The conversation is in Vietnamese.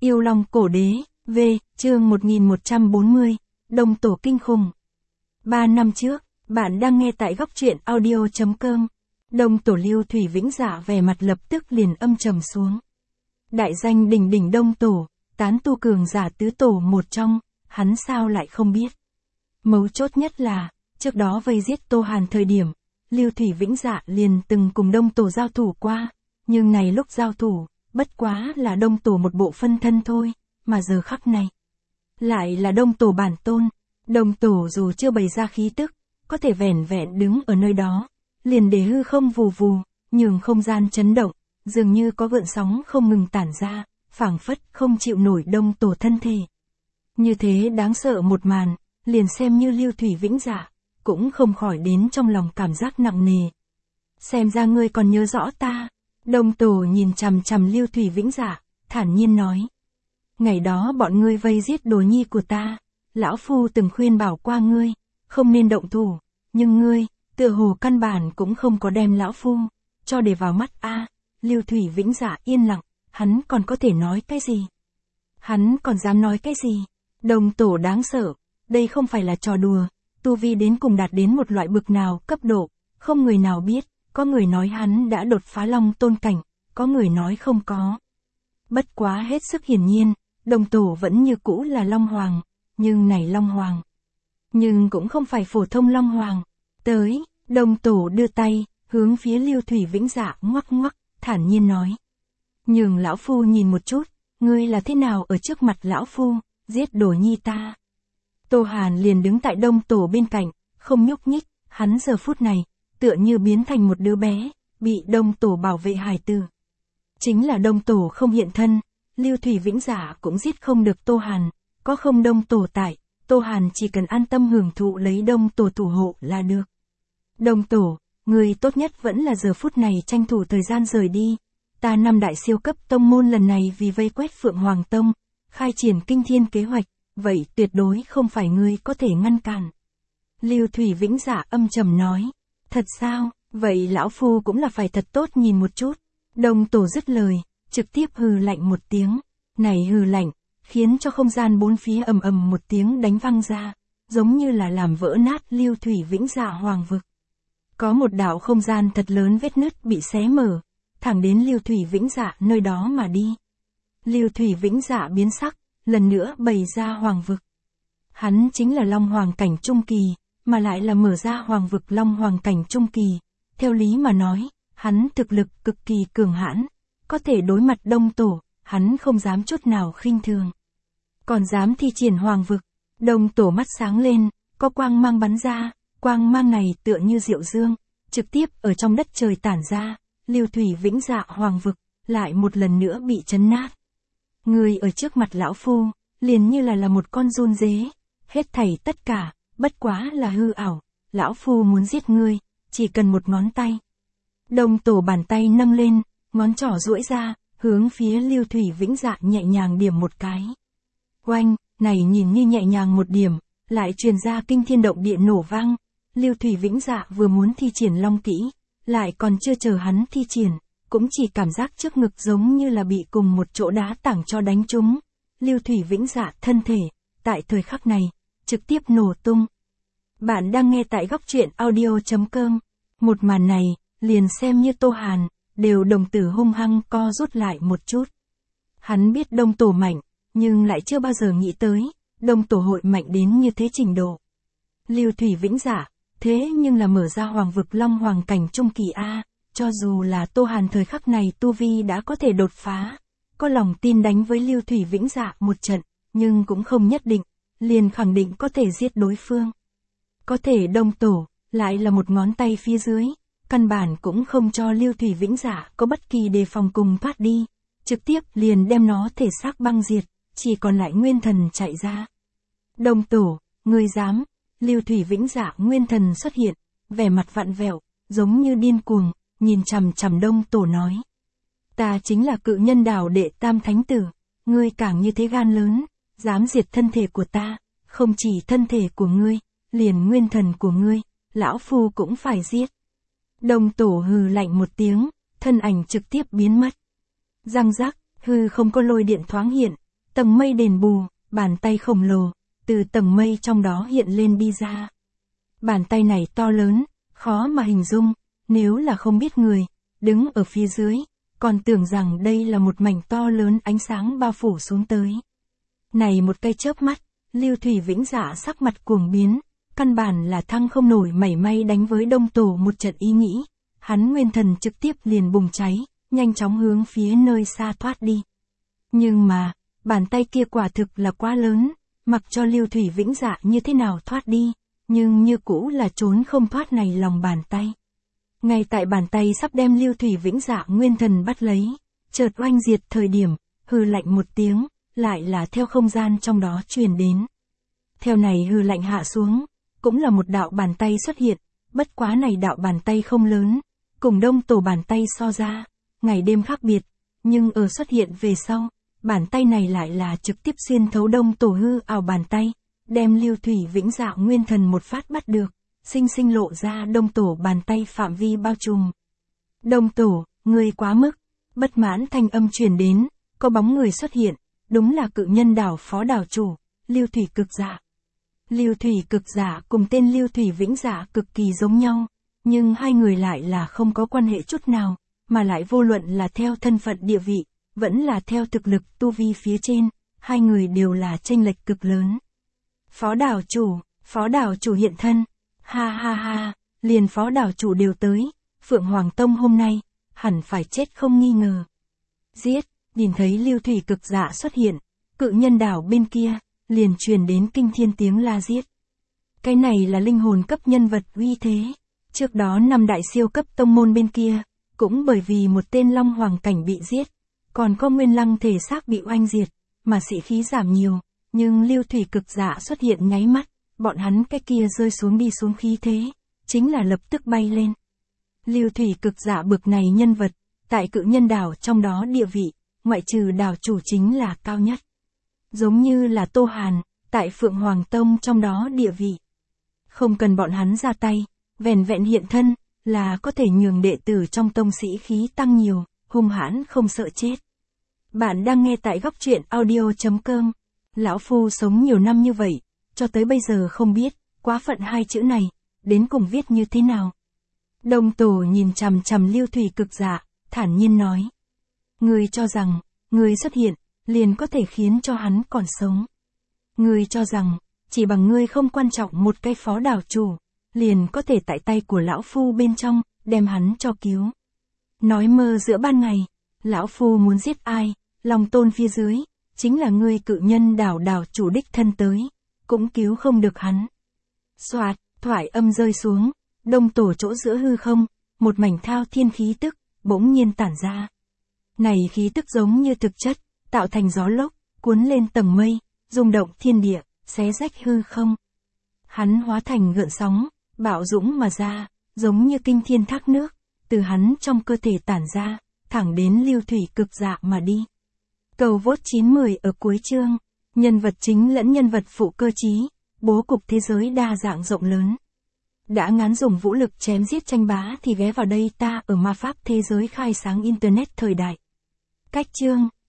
Yêu Long Cổ Đế, V, chương 1140, Đông Tổ Kinh Khủng. 3 năm trước, bạn đang nghe tại góc truyện audio.com. Đông Tổ Lưu Thủy Vĩnh Dạ vẻ mặt lập tức liền âm trầm xuống. Đại danh đỉnh đỉnh Đông Tổ, tán tu cường giả tứ tổ một trong, hắn sao lại không biết. Mấu chốt nhất là, trước đó vây giết Tô Hàn thời điểm, Lưu Thủy Vĩnh Dạ liền từng cùng Đông Tổ giao thủ qua, nhưng này lúc giao thủ, bất quá là Đông Tổ một bộ phân thân thôi, mà giờ khắc này lại là Đông Tổ bản tôn. Đông Tổ dù chưa bày ra khí tức, có thể vẻn vẹn đứng ở nơi đó, liền để hư không vù vù, nhường không gian chấn động, dường như có gợn sóng không ngừng tản ra, phảng phất không chịu nổi Đông Tổ thân thể. Như thế đáng sợ một màn, liền xem như Lưu Thủy Vĩnh Dạ, cũng không khỏi đến trong lòng cảm giác nặng nề. Xem ra ngươi còn nhớ rõ ta. Đông Tổ nhìn chằm chằm Lưu Thủy Vĩnh Dạ, thản nhiên nói. Ngày đó bọn ngươi vây giết đồ nhi của ta, lão phu từng khuyên bảo qua ngươi, không nên động thủ, nhưng ngươi, tựa hồ căn bản cũng không có đem lão phu cho để vào mắt a. Lưu Thủy Vĩnh Dạ yên lặng, hắn còn có thể nói cái gì? Hắn còn dám nói cái gì? Đông Tổ đáng sợ, đây không phải là trò đùa, tu vi đến cùng đạt đến một loại bực nào cấp độ, không người nào biết. Có người nói hắn đã đột phá Long Tôn cảnh, có người nói không có. Bất quá hết sức hiển nhiên, Đông Tổ vẫn như cũ là Long Hoàng, nhưng này Long Hoàng. Nhưng cũng không phải phổ thông Long Hoàng. Tới, Đông Tổ đưa tay, hướng phía Lưu Thủy Vĩnh Dạ ngoắc ngoắc, thản nhiên nói. Nhường lão phu nhìn một chút, ngươi là thế nào ở trước mặt lão phu, giết đồ nhi ta. Tô Hàn liền đứng tại Đông Tổ bên cạnh, không nhúc nhích, hắn giờ phút này tựa như biến thành một đứa bé, bị Đông Tổ bảo vệ hài tử. Chính là Đông Tổ không hiện thân, Lưu Thủy Vĩnh Dạ cũng giết không được Tô Hàn, có không Đông Tổ tại, Tô Hàn chỉ cần an tâm hưởng thụ lấy Đông Tổ thủ hộ là được. Đông Tổ, người tốt nhất vẫn là giờ phút này tranh thủ thời gian rời đi. Ta năm đại siêu cấp tông môn lần này vì vây quét Phượng Hoàng Tông, khai triển kinh thiên kế hoạch, vậy tuyệt đối không phải ngươi có thể ngăn cản. Lưu Thủy Vĩnh Dạ âm trầm nói. Thật sao, vậy lão phu cũng là phải thật tốt nhìn một chút. Đông Tổ dứt lời, trực tiếp hừ lạnh một tiếng. Này hừ lạnh, khiến cho không gian bốn phía ầm ầm một tiếng đánh văng ra, giống như là làm vỡ nát Lưu Thủy Vĩnh Dạ hoàng vực. Có một đạo không gian thật lớn vết nứt bị xé mở, thẳng đến Lưu Thủy Vĩnh Dạ nơi đó mà đi. Lưu Thủy Vĩnh Dạ biến sắc, lần nữa bày ra hoàng vực. Hắn chính là Long Hoàng cảnh trung kỳ, mà lại là mở ra hoàng vực Long Hoàng cảnh trung kỳ. Theo lý mà nói, hắn thực lực cực kỳ cường hãn, có thể đối mặt Đông Tổ, hắn không dám chút nào khinh thường. Còn dám thi triển hoàng vực. Đông Tổ mắt sáng lên, có quang mang bắn ra, quang mang này tựa như diệu dương, trực tiếp ở trong đất trời tản ra, Lưu Thủy Vĩnh Dạ hoàng vực, lại một lần nữa bị chấn nát. Người ở trước mặt lão phu, liền như là một con giun dế, hết thảy tất cả, bất quá là hư ảo, lão phu muốn giết ngươi, chỉ cần một ngón tay. Đông Tổ bàn tay nâng lên, ngón trỏ duỗi ra, hướng phía Lưu Thủy Vĩnh Dạ nhẹ nhàng điểm một cái. Oanh, này nhìn như nhẹ nhàng một điểm, lại truyền ra kinh thiên động địa nổ vang. Lưu Thủy Vĩnh Dạ vừa muốn thi triển long kỹ, lại còn chưa chờ hắn thi triển, cũng chỉ cảm giác trước ngực giống như là bị cùng một chỗ đá tảng cho đánh trúng. Lưu Thủy Vĩnh Dạ thân thể, tại thời khắc này, trực tiếp nổ tung. Bạn đang nghe tại góc truyện audio.com. Một màn này, liền xem như Tô Hàn, đều đồng tử hung hăng co rút lại một chút. Hắn biết Đông Tổ mạnh, nhưng lại chưa bao giờ nghĩ tới, Đông Tổ hội mạnh đến như thế trình độ. Lưu Thủy Vĩnh Dạ, thế nhưng là mở ra hoàng vực Long Hoàng cảnh trung kỳ A, cho dù là Tô Hàn thời khắc này tu vi đã có thể đột phá, có lòng tin đánh với Lưu Thủy Vĩnh Dạ một trận, nhưng cũng không nhất định, liền khẳng định có thể giết đối phương. Có thể Đông Tổ, lại là một ngón tay phía dưới, căn bản cũng không cho Lưu Thủy Vĩnh Dạ có bất kỳ đề phòng cùng thoát đi, trực tiếp liền đem nó thể xác băng diệt, chỉ còn lại nguyên thần chạy ra. Đông Tổ, ngươi dám? Lưu Thủy Vĩnh Dạ nguyên thần xuất hiện, vẻ mặt vặn vẹo, giống như điên cuồng, nhìn chằm chằm Đông Tổ nói. Ta chính là Cự Nhân Đảo đệ tam thánh tử, ngươi càng như thế gan lớn, dám diệt thân thể của ta, không chỉ thân thể của ngươi, liền nguyên thần của ngươi, lão phu cũng phải giết. Đông Tổ hừ lạnh một tiếng, thân ảnh trực tiếp biến mất. Răng rắc, hư không có lôi điện thoáng hiện, Tầng mây đền bù, bàn tay khổng lồ, từ tầng mây trong đó hiện lên đi ra. Bàn tay này to lớn, khó mà hình dung, nếu là không biết người, đứng ở phía dưới, còn tưởng rằng đây là một mảnh to lớn ánh sáng bao phủ xuống tới. Này một cây chớp mắt, Lưu Thủy Vĩnh Dạ sắc mặt cuồng biến, căn bản là thăng không nổi mảy may đánh với Đông Tổ một trận ý nghĩ, hắn nguyên thần trực tiếp liền bùng cháy, nhanh chóng hướng phía nơi xa thoát đi. Nhưng mà, bàn tay kia quả thực là quá lớn, mặc cho Lưu Thủy Vĩnh Dạ như thế nào thoát đi, nhưng như cũ là trốn không thoát này lòng bàn tay. Ngay tại bàn tay sắp đem Lưu Thủy Vĩnh Dạ nguyên thần bắt lấy, chợt oanh diệt thời điểm, hừ lạnh một tiếng, lại là theo không gian trong đó truyền đến. Theo này hừ lạnh hạ xuống, cũng là một đạo bàn tay xuất hiện, bất quá này đạo bàn tay không lớn, cùng Đông Tổ bàn tay so ra, ngày đêm khác biệt, nhưng ở xuất hiện về sau, bàn tay này lại là trực tiếp xuyên thấu Đông Tổ hư ảo bàn tay, đem Lưu Thủy Vĩnh Dạ nguyên thần một phát bắt được, sinh sinh lộ ra Đông Tổ bàn tay phạm vi bao trùm. Đông Tổ, người quá mức, bất mãn thanh âm truyền đến, có bóng người xuất hiện, đúng là cự nhân đảo phó đảo chủ, Lưu Thủy Cực Dạ. Lưu Thủy Cực Dạ cùng tên Lưu Thủy Vĩnh Dạ cực kỳ giống nhau, nhưng hai người lại là không có quan hệ chút nào, mà lại vô luận là theo thân phận địa vị, vẫn là theo thực lực tu vi phía trên, hai người đều là chênh lệch cực lớn. Phó đảo chủ hiện thân, ha ha ha, liền phó đảo chủ đều tới, Phượng Hoàng Tông hôm nay, hẳn phải chết không nghi ngờ. Giết, nhìn thấy Lưu Thủy Cực Dạ xuất hiện, cự nhân đảo bên kia, liền truyền đến kinh thiên tiếng la giết. Cái này là linh hồn cấp nhân vật uy thế, trước đó 5 đại siêu cấp tông môn bên kia, cũng bởi vì một tên Long Hoàng cảnh bị giết, còn có Nguyên Lăng thể xác bị oanh diệt, mà sĩ khí giảm nhiều, nhưng Lưu Thủy Cực Dạ xuất hiện nháy mắt, bọn hắn cái kia rơi xuống đi xuống khí thế, chính là lập tức bay lên. Lưu Thủy Cực Dạ bực này nhân vật, tại cự nhân đảo trong đó địa vị, ngoại trừ đảo chủ chính là cao nhất. Giống như là Tô Hàn, tại Phượng Hoàng Tông trong đó địa vị. Không cần bọn hắn ra tay, vẻn vẹn hiện thân, là có thể nhường đệ tử trong tông sĩ khí tăng nhiều, hung hãn không sợ chết. Bạn đang nghe tại góc truyện audio.com. Lão Phu sống nhiều năm như vậy, cho tới bây giờ không biết, quá phận hai chữ này, đến cùng viết như thế nào. Đông Tổ nhìn chằm chằm Lưu Thủy Cực Dạ, thản nhiên nói. Người cho rằng, người xuất hiện, liền có thể khiến cho hắn còn sống. Người cho rằng, chỉ bằng ngươi không quan trọng một cái phó đảo chủ, liền có thể tại tay của lão Phu bên trong, đem hắn cho cứu. Nói mơ giữa ban ngày, lão Phu muốn giết ai, lòng tôn phía dưới, chính là ngươi cự nhân đảo chủ đích thân tới, cũng cứu không được hắn. Soạt, thoại âm rơi xuống, Đông Tổ chỗ giữa hư không, một mảnh thao thiên khí tức, bỗng nhiên tản ra. Này khí tức giống như thực chất, tạo thành gió lốc, cuốn lên tầng mây, rung động thiên địa, xé rách hư không. Hắn hóa thành gợn sóng, bạo dũng mà ra, giống như kinh thiên thác nước, từ hắn trong cơ thể tản ra, thẳng đến Lưu Thủy Cực Dạ mà đi. Cầu vote 910 ở cuối chương, nhân vật chính lẫn nhân vật phụ cơ chí, bố cục thế giới đa dạng rộng lớn. Đã ngán dùng vũ lực chém giết tranh bá thì ghé vào đây ta ở ma pháp thế giới khai sáng internet thời đại. Cách chương